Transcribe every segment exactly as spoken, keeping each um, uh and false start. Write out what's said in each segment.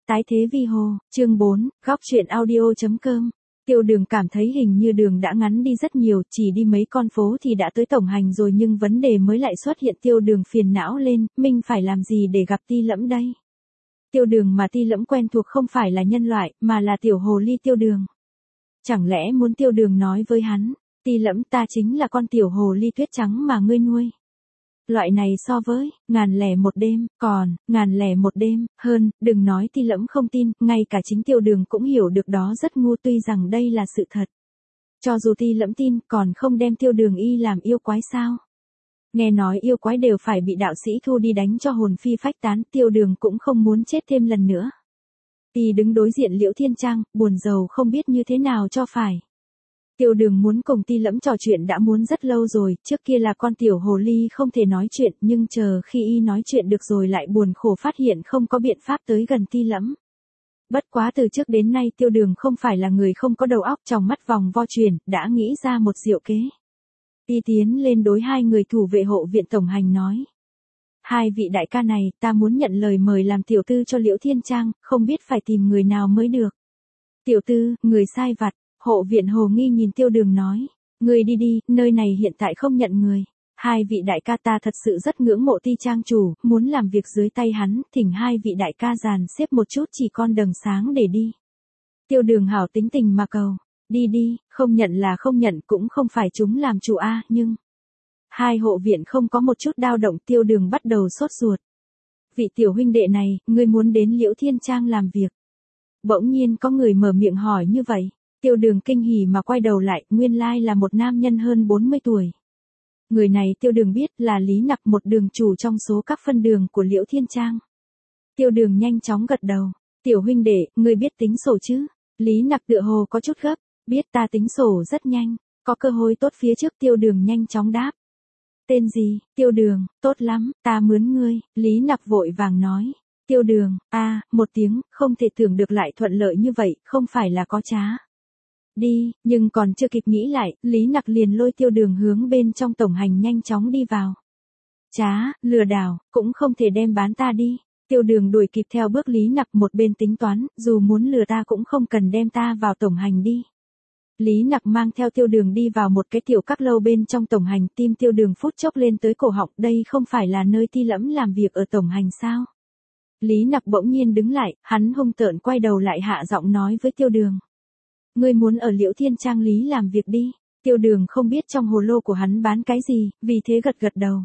Tái thế vi hồ, chương bốn, góc truyện audio.com. Tiêu Đường cảm thấy hình như đường đã ngắn đi rất nhiều, chỉ đi mấy con phố thì đã tới tổng hành rồi, nhưng vấn đề mới lại xuất hiện. Tiêu Đường phiền não lên, mình phải làm gì để gặp Ti Lẫm đây? Tiêu Đường mà Ti Lẫm quen thuộc không phải là nhân loại, mà là tiểu hồ ly Tiêu Đường. Chẳng lẽ muốn Tiêu Đường nói với hắn, Ti Lẫm, ta chính là con tiểu hồ ly tuyết trắng mà ngươi nuôi. Loại này so với ngàn lẻ một đêm, còn ngàn lẻ một đêm hơn, đừng nói Ti Lẫm không tin, ngay cả chính Tiêu Đường cũng hiểu được đó rất ngu, tuy rằng đây là sự thật. Cho dù Ti Lẫm tin, còn không đem Tiêu Đường y làm yêu quái sao? Nghe nói yêu quái đều phải bị đạo sĩ thu đi đánh cho hồn phi phách tán, Tiêu Đường cũng không muốn chết thêm lần nữa. Ti đứng đối diện Liễu Thiên Trang, buồn rầu không biết như thế nào cho phải. Tiêu Đường muốn cùng Ti Lẫm trò chuyện đã muốn rất lâu rồi, trước kia là con tiểu hồ ly không thể nói chuyện, nhưng chờ khi y nói chuyện được rồi lại buồn khổ phát hiện không có biện pháp tới gần Ti Lẫm. Bất quá từ trước đến nay Tiêu Đường không phải là người không có đầu óc, trong mắt vòng vo chuyển, đã nghĩ ra một diệu kế. Y tiến lên đối hai người thủ vệ hộ viện tổng hành nói. Hai vị đại ca này, ta muốn nhận lời mời làm tiểu tư cho Liễu Thiên Trang, không biết phải tìm người nào mới được. Tiểu tư, người sai vặt. Hộ viện hồ nghi nhìn Tiêu Đường nói, người đi đi, nơi này hiện tại không nhận người. Hai vị đại ca ta thật sự rất ngưỡng mộ Ti Trang chủ, muốn làm việc dưới tay hắn, thỉnh hai vị đại ca dàn xếp một chút chỉ con đường sáng để đi. Tiêu Đường hảo tính tình mà cầu, đi đi, không nhận là không nhận, cũng không phải chúng làm chủ a, nhưng hai hộ viện không có một chút dao động. Tiêu Đường bắt đầu sốt ruột. Vị tiểu huynh đệ này, ngươi muốn đến Liễu Thiên Trang làm việc? Bỗng nhiên có người mở miệng hỏi như vậy. Tiêu Đường kinh hỉ mà quay đầu lại, nguyên lai là một nam nhân hơn bốn mươi tuổi. Người này Tiêu Đường biết là Lý Nặc, một đường chủ trong số các phân đường của Liễu Thiên Trang. Tiêu Đường nhanh chóng gật đầu, tiểu huynh đệ, ngươi biết tính sổ chứ? Lý Nặc tựa hồ có chút gấp, biết, ta tính sổ rất nhanh, có cơ hội tốt phía trước. Tiêu Đường nhanh chóng đáp. Tên gì? Tiêu Đường, tốt lắm, ta mướn ngươi. Lý Nặc vội vàng nói. Tiêu Đường, a, à, một tiếng, không thể tưởng được lại thuận lợi như vậy, không phải là có trá. Đi, nhưng còn chưa kịp nghĩ lại, Lý Nặc liền lôi Tiêu Đường hướng bên trong tổng hành nhanh chóng đi vào. Trá, lừa đảo, cũng không thể đem bán ta đi. Tiêu Đường đuổi kịp theo bước Lý Nặc, một bên tính toán, dù muốn lừa ta cũng không cần đem ta vào tổng hành đi. Lý Nặc mang theo Tiêu Đường đi vào một cái tiểu các lâu bên trong tổng hành, tim Tiêu Đường phút chốc lên tới cổ họng, đây không phải là nơi Ti Lẫm làm việc ở tổng hành sao? Lý Nặc bỗng nhiên đứng lại, hắn hung tợn quay đầu lại hạ giọng nói với Tiêu Đường. Ngươi muốn ở Liễu Thiên Trang Lý làm việc đi. Tiêu Đường không biết trong hồ lô của hắn bán cái gì, vì thế gật gật đầu.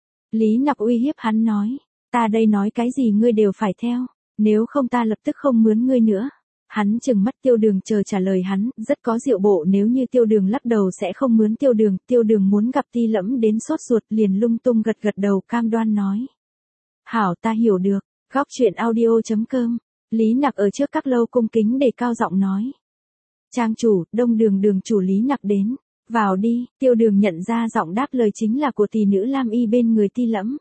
Lý Nặc uy hiếp hắn nói, ta đây nói cái gì ngươi đều phải theo, nếu không ta lập tức không mướn ngươi nữa. Hắn trừng mắt Tiêu Đường chờ trả lời hắn, rất có diệu bộ, nếu như Tiêu Đường lắc đầu sẽ không mướn Tiêu Đường. Tiêu Đường muốn gặp Ti Lẫm đến sốt ruột, liền lung tung gật gật đầu cam đoan nói. Hảo, ta hiểu được. Góc truyện audio.com. Lý Nặc ở trước các lâu cung kính để cao giọng nói. Trang chủ, Đông Đường đường chủ Lý Nặc đến. Vào đi. Tiêu Đường nhận ra giọng đáp lời chính là của tỷ nữ Lam Y bên người Ti Lẫm.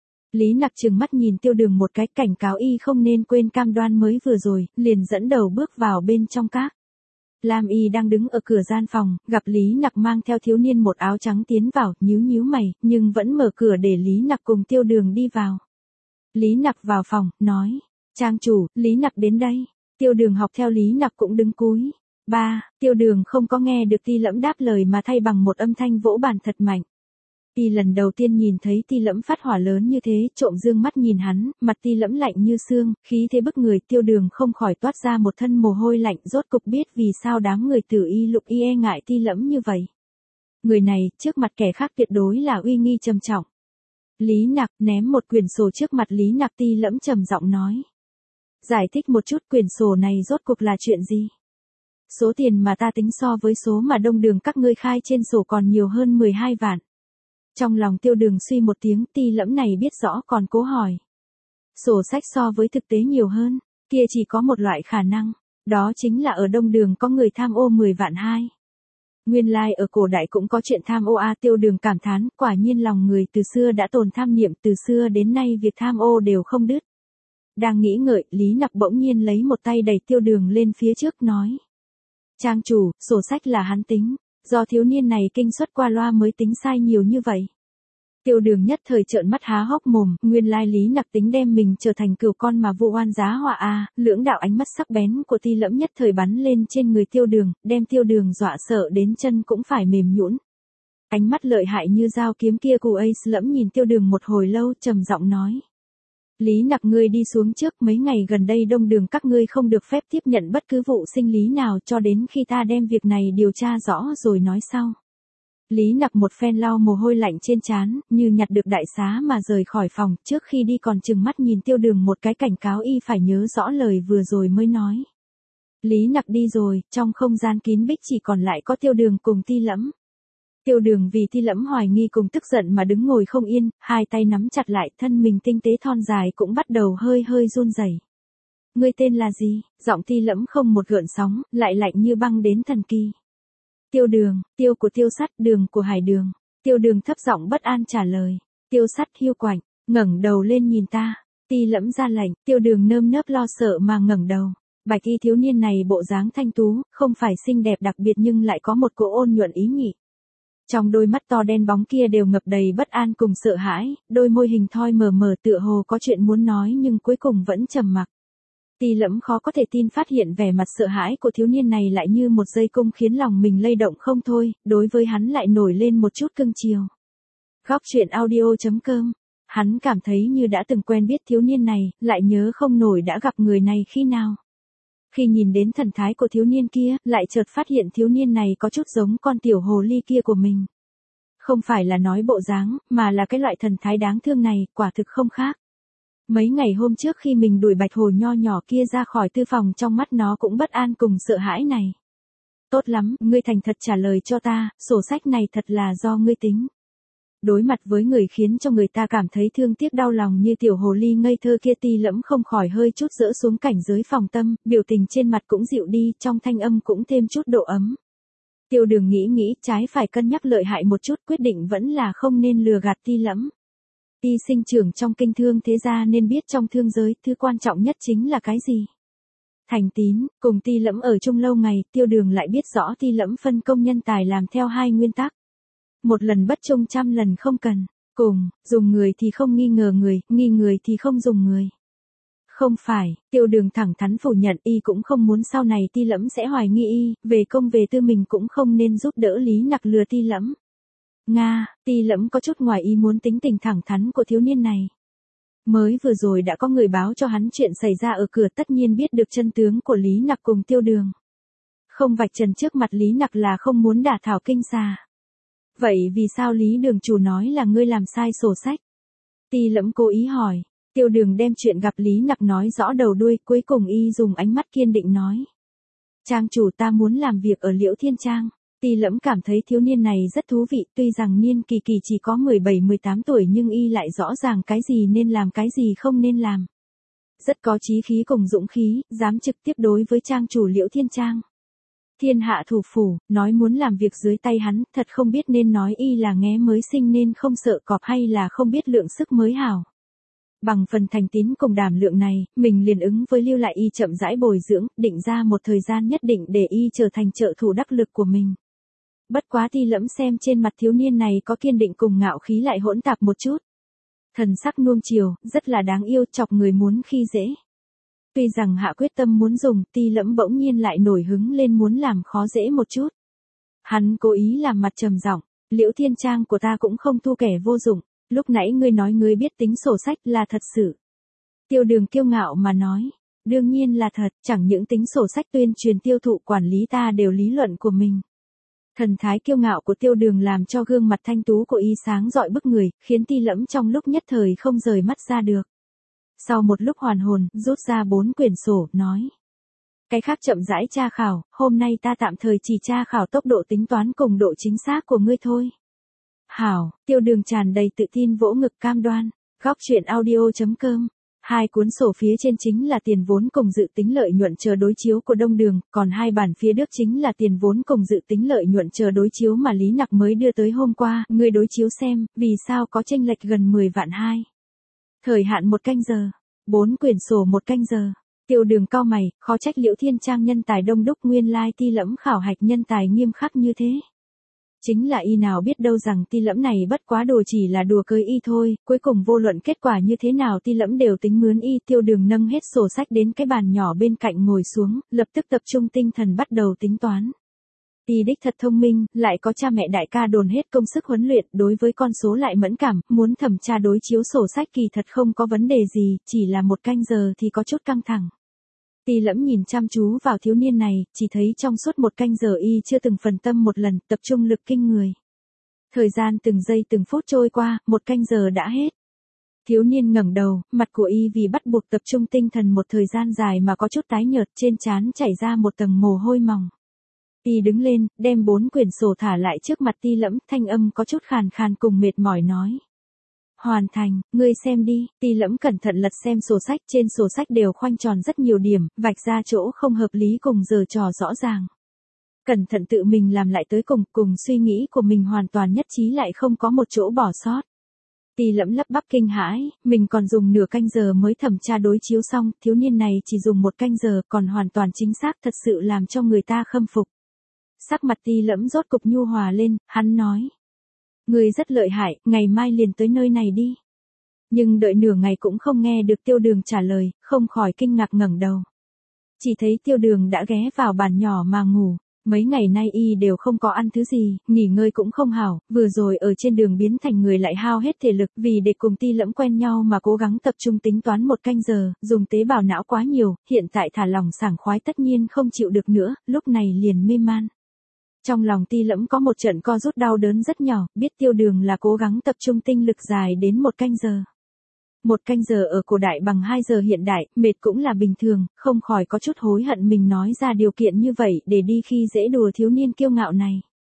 Lý Nặc trừng mắt nhìn Tiêu Đường một cái, cảnh cáo y không nên quên cam đoan mới vừa rồi, liền dẫn đầu bước vào bên trong các. Lam Y đang đứng ở cửa gian phòng, gặp Lý Nặc mang theo thiếu niên một áo trắng tiến vào, nhíu nhíu mày, nhưng vẫn mở cửa để Lý Nặc cùng Tiêu Đường đi vào. Lý Nặc vào phòng, nói, Trang chủ, Lý Nặc đến đây. Tiêu Đường học theo Lý Nặc cũng đứng cúi. Ba, Tiêu Đường không có nghe được Ti Lẫm đáp lời mà thay bằng một âm thanh vỗ bàn thật mạnh. Y lần đầu tiên nhìn thấy Ti Lẫm phát hỏa lớn như thế, trộm dương mắt nhìn hắn, mặt Ti Lẫm lạnh như xương, khí thế bức người. Tiêu Đường không khỏi toát ra một thân mồ hôi lạnh, rốt cục biết vì sao đám người Tử Y Lục Y e ngại Ti Lẫm như vậy. Người này, trước mặt kẻ khác tuyệt đối là uy nghi trầm trọng. Lý Nặc ném một quyển sổ trước mặt Lý Nặc. Ti Lẫm trầm giọng nói. Giải thích một chút, quyển sổ này rốt cuộc là chuyện gì? Số tiền mà ta tính so với số mà Đông Đường các ngươi khai trên sổ còn nhiều hơn mười hai vạn. Trong lòng Tiêu Đường suy một tiếng, Ti Lẫm này biết rõ còn cố hỏi. Sổ sách so với thực tế nhiều hơn, kia chỉ có một loại khả năng, đó chính là ở Đông Đường có người tham ô mười vạn hai. Nguyên lai like ở cổ đại cũng có chuyện tham ô a. Tiêu Đường cảm thán, quả nhiên lòng người từ xưa đã tồn tham niệm, từ xưa đến nay việc tham ô đều không đứt. Đang nghĩ ngợi, Lý Nặc bỗng nhiên lấy một tay đẩy Tiêu Đường lên phía trước nói. Trang chủ, sổ sách là hắn tính, do thiếu niên này kinh suất qua loa mới tính sai nhiều như vậy. Tiêu Đường nhất thời trợn mắt há hốc mồm, nguyên lai Lý Nặc tính đem mình trở thành cừu con mà vu oan giá họa a, lưỡng đạo ánh mắt sắc bén của Ti Lẫm nhất thời bắn lên trên người Tiêu Đường, đem Tiêu Đường dọa sợ đến chân cũng phải mềm nhũn. Ánh mắt lợi hại như dao kiếm kia của Ace Lẫm nhìn Tiêu Đường một hồi lâu, trầm giọng nói: Lý Nặc, ngươi đi xuống trước, mấy ngày gần đây Đông Đường các ngươi không được phép tiếp nhận bất cứ vụ sinh lý nào cho đến khi ta đem việc này điều tra rõ rồi nói sau. Lý Nặc một phen lau mồ hôi lạnh trên trán, như nhặt được đại xá mà rời khỏi phòng, trước khi đi còn trừng mắt nhìn Tiêu Đường một cái cảnh cáo y phải nhớ rõ lời vừa rồi mới nói. Lý Nặc đi rồi, trong không gian kín bích chỉ còn lại có Tiêu Đường cùng Ti Lẫm. Tiêu Đường vì Ti Lẫm hoài nghi cùng tức giận mà đứng ngồi không yên, hai tay nắm chặt lại, thân mình tinh tế thon dài cũng bắt đầu hơi hơi run rẩy. Ngươi tên là gì? Giọng Ti Lẫm không một gợn sóng, lại lạnh như băng đến thần kỳ. Tiêu Đường, tiêu của Tiêu Sắt, đường của Hải Đường. Tiêu Đường thấp giọng bất an trả lời. Tiêu Sắt hiu quạnh, ngẩng đầu lên nhìn ta. Ti Lẫm ra lệnh, Tiêu Đường nơm nớp lo sợ mà ngẩng đầu. Bạch y thiếu niên này bộ dáng thanh tú, không phải xinh đẹp đặc biệt nhưng lại có một cỗ ôn nhuận ý nhị. Trong đôi mắt to đen bóng kia đều ngập đầy bất an cùng sợ hãi, đôi môi hình thoi mờ mờ tựa hồ có chuyện muốn nói nhưng cuối cùng vẫn trầm mặc. Ti Lẫm khó có thể tin phát hiện vẻ mặt sợ hãi của thiếu niên này lại như một dây cung khiến lòng mình lay động không thôi, đối với hắn lại nổi lên một chút cưng chiều. Góc truyện audio chấm com. Hắn cảm thấy như đã từng quen biết thiếu niên này, lại nhớ không nổi đã gặp người này khi nào. Khi nhìn đến thần thái của thiếu niên kia, lại chợt phát hiện thiếu niên này có chút giống con tiểu hồ ly kia của mình. Không phải là nói bộ dáng, mà là cái loại thần thái đáng thương này, quả thực không khác. Mấy ngày hôm trước khi mình đuổi bạch hồ nho nhỏ kia ra khỏi tư phòng, trong mắt nó cũng bất an cùng sợ hãi này. Tốt lắm, ngươi thành thật trả lời cho ta, sổ sách này thật là do ngươi tính. Đối mặt với người khiến cho người ta cảm thấy thương tiếc đau lòng như tiểu hồ ly ngây thơ kia, Ti Lẫm không khỏi hơi chút dỡ xuống cảnh giới phòng tâm, biểu tình trên mặt cũng dịu đi, trong thanh âm cũng thêm chút độ ấm. Tiêu Đường nghĩ nghĩ, trái phải cân nhắc lợi hại một chút, quyết định vẫn là không nên lừa gạt Ti Lẫm. Y sinh trưởng trong kinh thương thế gia nên biết trong thương giới, thứ quan trọng nhất chính là cái gì? Thành tín. Cùng Ti Lẫm ở chung lâu ngày, Tiêu Đường lại biết rõ Ti Lẫm phân công nhân tài làm theo hai nguyên tắc. Một lần bất trung trăm lần không cần. Cùng, dùng người thì không nghi ngờ người, nghi người thì không dùng người. Không phải, Tiêu Đường thẳng thắn phủ nhận, y cũng không muốn sau này Ti Lẫm sẽ hoài nghi y, về công về tư mình cũng không nên giúp đỡ Lý Nặc lừa Ti Lẫm. Nga, Ti Lẫm có chút ngoài ý muốn tính tình thẳng thắn của thiếu niên này. Mới vừa rồi đã có người báo cho hắn chuyện xảy ra ở cửa, tất nhiên biết được chân tướng của Lý Nặc cùng Tiêu Đường. Không vạch trần trước mặt Lý Nặc là không muốn đả thảo kinh xà. Vậy vì sao Lý Đường chủ nói là ngươi làm sai sổ sách? Ti Lẫm cố ý hỏi. Tiêu Đường đem chuyện gặp Lý Nặc nói rõ đầu đuôi, cuối cùng y dùng ánh mắt kiên định nói. Trang chủ, ta muốn làm việc ở Liễu Thiên Trang. Ti Lẫm cảm thấy thiếu niên này rất thú vị, tuy rằng niên kỳ kỳ chỉ có mười bảy mười tám tuổi nhưng y lại rõ ràng cái gì nên làm cái gì không nên làm. Rất có chí khí cùng dũng khí, dám trực tiếp đối với trang chủ Liễu Thiên Trang. Thiên hạ thủ phủ, nói muốn làm việc dưới tay hắn, thật không biết nên nói y là nghé mới sinh nên không sợ cọp hay là không biết lượng sức mới hảo. Bằng phần thành tín cùng đảm lượng này, mình liền ứng với lưu lại y chậm rãi bồi dưỡng, định ra một thời gian nhất định để y trở thành trợ thủ đắc lực của mình. Bất quá Ti Lẫm xem trên mặt thiếu niên này có kiên định cùng ngạo khí lại hỗn tạp một chút. Thần sắc nuông chiều, rất là đáng yêu, chọc người muốn khi dễ. Tuy rằng hạ quyết tâm muốn dùng, Ti Lẫm bỗng nhiên lại nổi hứng lên muốn làm khó dễ một chút. Hắn cố ý làm mặt trầm giọng, Liễu Thiên Trang của ta cũng không thu kẻ vô dụng, lúc nãy ngươi nói ngươi biết tính sổ sách là thật sự. Tiêu Đường kiêu ngạo mà nói, đương nhiên là thật, chẳng những tính sổ sách tuyên truyền tiêu thụ quản lý ta đều lý luận của mình. Thần thái kiêu ngạo của Tiêu Đường làm cho gương mặt thanh tú của y sáng rọi bức người, khiến Ti Lẫm trong lúc nhất thời không rời mắt ra được. Sau một lúc hoàn hồn, rút ra bốn quyển sổ, nói. Cái khác chậm rãi tra khảo, hôm nay ta tạm thời chỉ tra khảo tốc độ tính toán cùng độ chính xác của ngươi thôi. Hảo, Tiêu Đường tràn đầy tự tin vỗ ngực cam đoan. Góc truyện audio chấm com. Hai cuốn sổ phía trên chính là tiền vốn cùng dự tính lợi nhuận chờ đối chiếu của Đông Đường, còn hai bản phía trước chính là tiền vốn cùng dự tính lợi nhuận chờ đối chiếu mà Lý Nặc mới đưa tới hôm qua, ngươi đối chiếu xem, vì sao có chênh lệch gần mười vạn hai. Thời hạn một canh giờ, bốn quyển sổ một canh giờ. Tiêu Đường cau mày, khó trách Liễu Thiên Trang nhân tài đông đúc, nguyên lai Ti Lẫm khảo hạch nhân tài nghiêm khắc như thế. Chính là y nào biết đâu rằng Ti Lẫm này bất quá đùa chỉ là đùa cưới y thôi, cuối cùng vô luận kết quả như thế nào Ti Lẫm đều tính mướn y. Tiêu Đường nâng hết sổ sách đến cái bàn nhỏ bên cạnh ngồi xuống, lập tức tập trung tinh thần bắt đầu tính toán. Y đích thật thông minh, lại có cha mẹ đại ca đồn hết công sức huấn luyện, đối với con số lại mẫn cảm, muốn thẩm tra đối chiếu sổ sách kỳ thật không có vấn đề gì, chỉ là một canh giờ thì có chút căng thẳng. Ti Lẫm nhìn chăm chú vào thiếu niên này, chỉ thấy trong suốt một canh giờ y chưa từng phần tâm một lần, tập trung lực kinh người. Thời gian từng giây từng phút trôi qua, một canh giờ đã hết. Thiếu niên ngẩng đầu, mặt của y vì bắt buộc tập trung tinh thần một thời gian dài mà có chút tái nhợt, trên trán chảy ra một tầng mồ hôi mỏng. Y đứng lên, đem bốn quyển sổ thả lại trước mặt Ti Lẫm, thanh âm có chút khàn khàn cùng mệt mỏi nói. Hoàn thành, ngươi xem đi. Ti Lẫm cẩn thận lật xem sổ sách, trên sổ sách đều khoanh tròn rất nhiều điểm, vạch ra chỗ không hợp lý cùng giờ trò rõ ràng. Cẩn thận tự mình làm lại tới cùng, cùng suy nghĩ của mình hoàn toàn nhất trí lại không có một chỗ bỏ sót. Ti Lẫm lắp bắp kinh hãi, mình còn dùng nửa canh giờ mới thẩm tra đối chiếu xong, thiếu niên này chỉ dùng một canh giờ còn hoàn toàn chính xác, thật sự làm cho người ta khâm phục. Sắc mặt Ti Lẫm rốt cục nhu hòa lên, hắn nói. Ngươi rất lợi hại, ngày mai liền tới nơi này đi. Nhưng đợi nửa ngày cũng không nghe được Tiêu Đường trả lời, không khỏi kinh ngạc ngẩng đầu. Chỉ thấy Tiêu Đường đã ghé vào bàn nhỏ mà ngủ. Mấy ngày nay y đều không có ăn thứ gì, nghỉ ngơi cũng không hảo, vừa rồi ở trên đường biến thành người lại hao hết thể lực, vì để cùng Ti Lẫm quen nhau mà cố gắng tập trung tính toán một canh giờ, dùng tế bào não quá nhiều, hiện tại thả lỏng sảng khoái tất nhiên không chịu được nữa, lúc này liền mê man. Trong lòng Ti Lẫm có một trận co rút đau đớn rất nhỏ, biết Tiêu Đường là cố gắng tập trung tinh lực dài đến một canh giờ. Một canh giờ ở cổ đại bằng hai giờ hiện đại, mệt cũng là bình thường, không khỏi có chút hối hận mình nói ra điều kiện như vậy để đi khi dễ đùa thiếu niên kiêu ngạo này.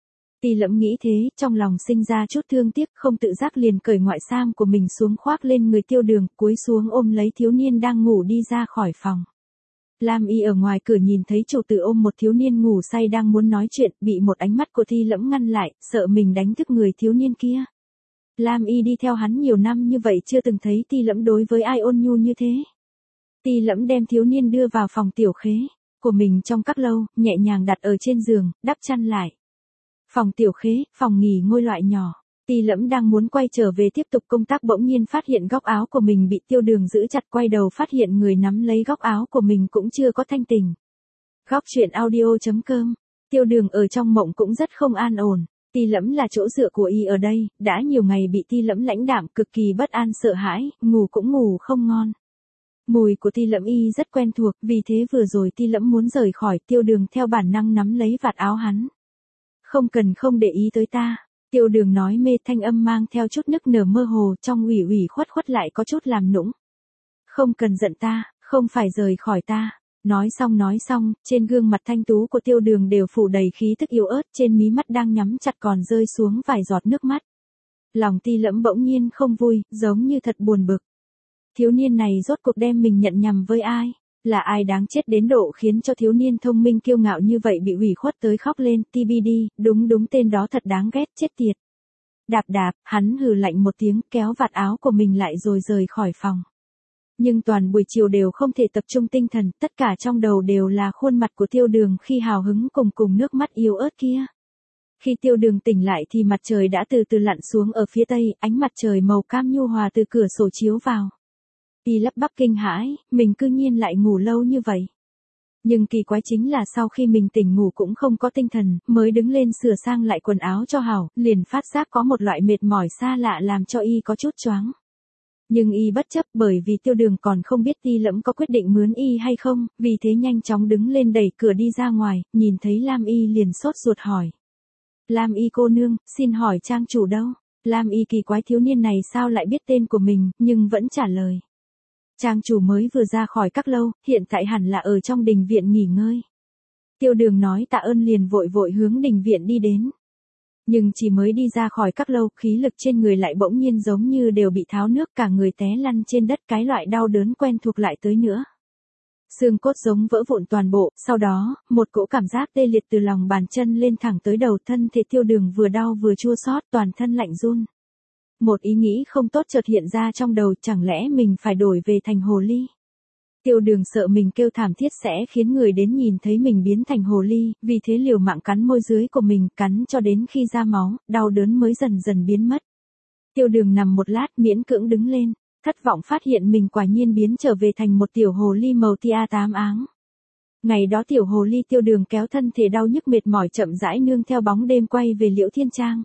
Ti Lẫm nghĩ thế, trong lòng sinh ra chút thương tiếc, không tự giác liền cởi ngoại sam của mình xuống khoác lên người Tiêu Đường, cúi xuống ôm lấy thiếu niên đang ngủ đi ra khỏi phòng. Lam Y ở ngoài cửa nhìn thấy chủ tử ôm một thiếu niên ngủ say đang muốn nói chuyện, bị một ánh mắt của Ti Lẫm ngăn lại, sợ mình đánh thức người thiếu niên kia. Lam Y đi theo hắn nhiều năm như vậy chưa từng thấy Ti Lẫm đối với ai ôn nhu như thế. Ti Lẫm đem thiếu niên đưa vào phòng tiểu khế của mình trong các lâu, nhẹ nhàng đặt ở trên giường, đắp chăn lại. Phòng tiểu khế, phòng nghỉ ngơi loại nhỏ. Ti Lẫm đang muốn quay trở về tiếp tục công tác bỗng nhiên phát hiện góc áo của mình bị Tiêu Đường giữ chặt, quay đầu phát hiện người nắm lấy góc áo của mình cũng chưa có thanh tỉnh. Góc truyện audio chấm com. Tiêu Đường ở trong mộng cũng rất không an ổn. Ti Lẫm là chỗ dựa của y ở đây, đã nhiều ngày bị Ti Lẫm lãnh đạm, cực kỳ bất an sợ hãi, ngủ cũng ngủ không ngon. Mùi của Ti Lẫm y rất quen thuộc, vì thế vừa rồi Ti Lẫm muốn rời khỏi, Tiêu Đường theo bản năng nắm lấy vạt áo hắn. Không cần không để ý tới ta. Tiêu Đường nói mê, thanh âm mang theo chút nức nở mơ hồ, trong ủy ủy khuất khuất lại có chút làm nũng. Không cần giận ta, không phải rời khỏi ta. Nói xong nói xong, trên gương mặt thanh tú của Tiêu Đường đều phủ đầy khí tức yếu ớt, trên mí mắt đang nhắm chặt còn rơi xuống vài giọt nước mắt. Lòng Ti Lẫm bỗng nhiên không vui, giống như thật buồn bực. Thiếu niên này rốt cuộc đem mình nhận nhầm với ai? Là ai đáng chết đến độ khiến cho thiếu niên thông minh kiêu ngạo như vậy bị ủy khuất tới khóc lên, tê bê đê, đúng đúng tên đó thật đáng ghét, chết tiệt. Đạp đạp, hắn hừ lạnh một tiếng, kéo vạt áo của mình lại rồi rời khỏi phòng. Nhưng toàn buổi chiều đều không thể tập trung tinh thần, tất cả trong đầu đều là khuôn mặt của Tiêu Đường khi hào hứng cùng cùng nước mắt yếu ớt kia. Khi Tiêu Đường tỉnh lại thì mặt trời đã từ từ lặn xuống ở phía tây, ánh mặt trời màu cam nhu hòa từ cửa sổ chiếu vào. Y lắp bắp kinh hãi, mình cư nhiên lại ngủ lâu như vậy. Nhưng kỳ quái chính là sau khi mình tỉnh ngủ cũng không có tinh thần, mới đứng lên sửa sang lại quần áo cho hảo, liền phát giác có một loại mệt mỏi xa lạ làm cho y có chút choáng. Nhưng y bất chấp, bởi vì Tiêu Đường còn không biết Ti Lẫm có quyết định mướn y hay không, vì thế nhanh chóng đứng lên đẩy cửa đi ra ngoài, nhìn thấy Lam Y liền sốt ruột hỏi. Lam Y cô nương, xin hỏi trang chủ đâu? Lam Y kỳ quái thiếu niên này sao lại biết tên của mình, nhưng vẫn trả lời. Trang chủ mới vừa ra khỏi các lâu, hiện tại hẳn là ở trong đình viện nghỉ ngơi. Tiêu Đường nói tạ ơn liền vội vội hướng đình viện đi đến. Nhưng chỉ mới đi ra khỏi các lâu, khí lực trên người lại bỗng nhiên giống như đều bị tháo nước, cả người té lăn trên đất, cái loại đau đớn quen thuộc lại tới nữa. Xương cốt giống vỡ vụn toàn bộ, sau đó, một cỗ cảm giác tê liệt từ lòng bàn chân lên thẳng tới đầu thân thể. Tiêu Đường vừa đau vừa chua xót, toàn thân lạnh run. Một ý nghĩ không tốt chợt hiện ra trong đầu, chẳng lẽ mình phải đổi về thành hồ ly. Tiêu đường sợ mình kêu thảm thiết sẽ khiến người đến nhìn thấy mình biến thành hồ ly, vì thế liều mạng cắn môi dưới của mình, cắn cho đến khi ra máu, đau đớn mới dần dần biến mất. Tiêu đường nằm một lát miễn cưỡng đứng lên, thất vọng phát hiện mình quả nhiên biến trở về thành một tiểu hồ ly màu tia tám áng. Ngày đó tiểu hồ ly tiêu đường kéo thân thể đau nhức mệt mỏi chậm rãi nương theo bóng đêm quay về Liễu Thiên Trang.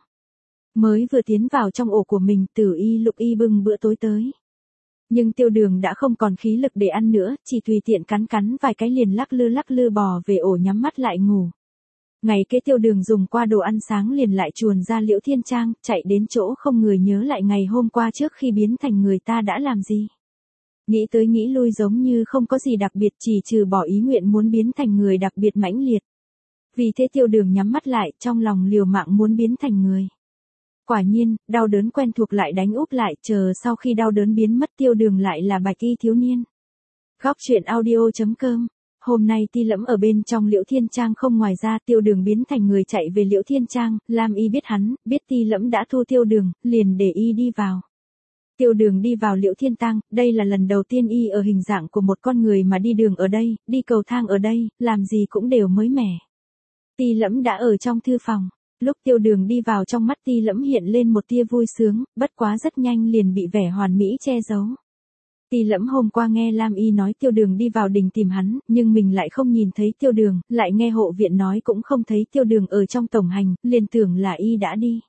Mới vừa tiến vào trong ổ của mình, Tử Y Lục Y bưng bữa tối tới. Nhưng tiêu đường đã không còn khí lực để ăn nữa, chỉ tùy tiện cắn cắn vài cái liền lắc lư lắc lư bò về ổ nhắm mắt lại ngủ. Ngày kế tiêu đường dùng qua đồ ăn sáng liền lại chuồn ra Liễu Thiên Trang, chạy đến chỗ không người nhớ lại ngày hôm qua trước khi biến thành người ta đã làm gì. Nghĩ tới nghĩ lui giống như không có gì đặc biệt, chỉ trừ bỏ ý nguyện muốn biến thành người đặc biệt mãnh liệt. Vì thế tiêu đường nhắm mắt lại, trong lòng liều mạng muốn biến thành người. Quả nhiên, đau đớn quen thuộc lại đánh úp lại, chờ sau khi đau đớn biến mất tiêu đường lại là bạch y thiếu niên. Góc truyện audio chấm com. Hôm nay Ti Lẫm ở bên trong Liễu Thiên Trang không, ngoài ra tiêu đường biến thành người chạy về Liễu Thiên Trang, Lam Y biết hắn, biết Ti Lẫm đã thu tiêu đường, liền để y đi vào. Tiêu đường đi vào Liễu Thiên Tang, đây là lần đầu tiên y ở hình dạng của một con người mà đi đường ở đây, đi cầu thang ở đây, làm gì cũng đều mới mẻ. Ti Lẫm đã ở trong thư phòng. Lúc tiêu đường đi vào trong mắt Ti Lẫm hiện lên một tia vui sướng, bất quá rất nhanh liền bị vẻ hoàn mỹ che giấu. Ti Lẫm hôm qua nghe Lam Y nói tiêu đường đi vào đình tìm hắn, nhưng mình lại không nhìn thấy tiêu đường, lại nghe hộ viện nói cũng không thấy tiêu đường ở trong tổng hành, liền tưởng là y đã đi.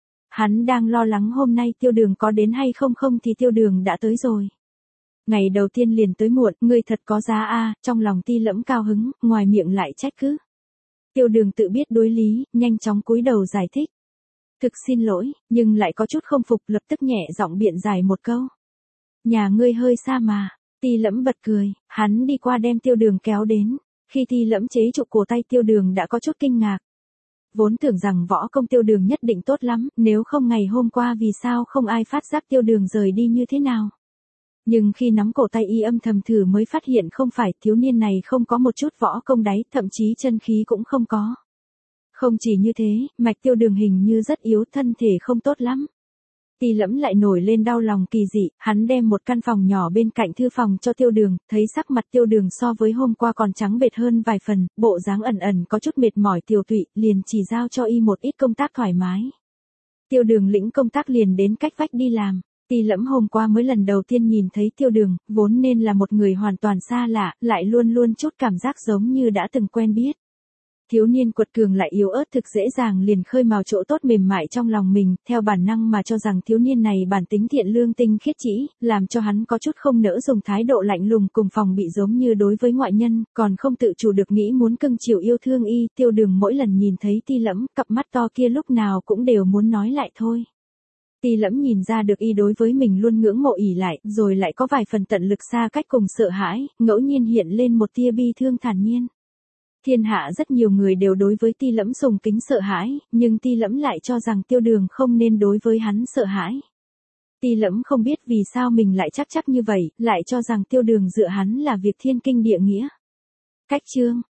Hắn đang lo lắng hôm nay tiêu đường có đến hay không, không thì tiêu đường đã tới rồi. Ngày đầu tiên liền tới muộn, ngươi thật có giá a, trong lòng Ti Lẫm cao hứng, ngoài miệng lại trách cứ. Tiêu đường tự biết đối lý, nhanh chóng cúi đầu giải thích. Thực xin lỗi, nhưng lại có chút không phục, lập tức nhẹ giọng biện giải một câu. Nhà ngươi hơi xa mà. Ti Lẫm bật cười, hắn đi qua đem tiêu đường kéo đến. Khi Ti Lẫm chế trụ cổ tay tiêu đường đã có chút kinh ngạc. Vốn tưởng rằng võ công tiêu đường nhất định tốt lắm, nếu không ngày hôm qua vì sao không ai phát giác tiêu đường rời đi như thế nào. Nhưng khi nắm cổ tay y âm thầm thử mới phát hiện không phải, thiếu niên này không có một chút võ công đáy, thậm chí chân khí cũng không có. Không chỉ như thế, mạch tiêu đường hình như rất yếu, thân thể không tốt lắm. Ti Lẫm lại nổi lên đau lòng kỳ dị, hắn đem một căn phòng nhỏ bên cạnh thư phòng cho tiêu đường, thấy sắc mặt tiêu đường so với hôm qua còn trắng bệch hơn vài phần, bộ dáng ẩn ẩn có chút mệt mỏi tiều tụy, liền chỉ giao cho y một ít công tác thoải mái. Tiêu đường lĩnh công tác liền đến cách vách đi làm. Ti Lẫm hôm qua mới lần đầu tiên nhìn thấy tiêu đường, vốn nên là một người hoàn toàn xa lạ, lại luôn luôn chút cảm giác giống như đã từng quen biết. Thiếu niên quật cường lại yếu ớt thực dễ dàng liền khơi mào chỗ tốt mềm mại trong lòng mình, theo bản năng mà cho rằng thiếu niên này bản tính thiện lương tinh khiết chỉ, làm cho hắn có chút không nỡ dùng thái độ lạnh lùng cùng phòng bị giống như đối với ngoại nhân, còn không tự chủ được nghĩ muốn cưng chiều yêu thương y. Tiêu đường mỗi lần nhìn thấy Ti Lẫm, cặp mắt to kia lúc nào cũng đều muốn nói lại thôi. Ti Lẫm nhìn ra được y đối với mình luôn ngưỡng mộ ỉ lại, rồi lại có vài phần tận lực xa cách cùng sợ hãi, ngẫu nhiên hiện lên một tia bi thương thản nhiên. Thiên hạ rất nhiều người đều đối với Ti Lẫm sùng kính sợ hãi, nhưng Ti Lẫm lại cho rằng tiêu đường không nên đối với hắn sợ hãi. Ti Lẫm không biết vì sao mình lại chắc chắc như vậy, lại cho rằng tiêu đường dựa hắn là việc thiên kinh địa nghĩa. Cách chương